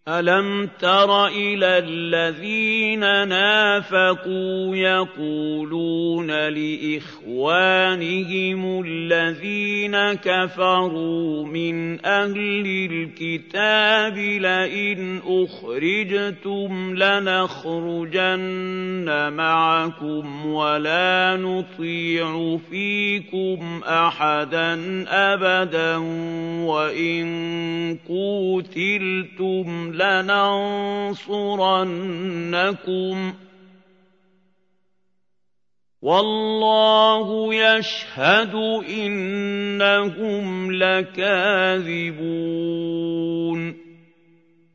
أَلَمْ تَرَ إِلَى الَّذِينَ نَافَقُوا يَقُولُونَ لِإِخْوَانِهِمُ الَّذِينَ كَفَرُوا مِنْ أَهْلِ الْكِتَابِ لَئِنْ أُخْرِجْتُمْ لَنَخْرُجَنَّ مَعَكُمْ وَلَا نُطِيعُ فِيكُمْ أَحَدًا أَبَدًا وَإِن قُوتِلْتُمْ لَنَنصُرَنَّكُمْ وَاللَّهُ يَشْهَدُ إِنَّهُمْ لَكَاذِبُونَ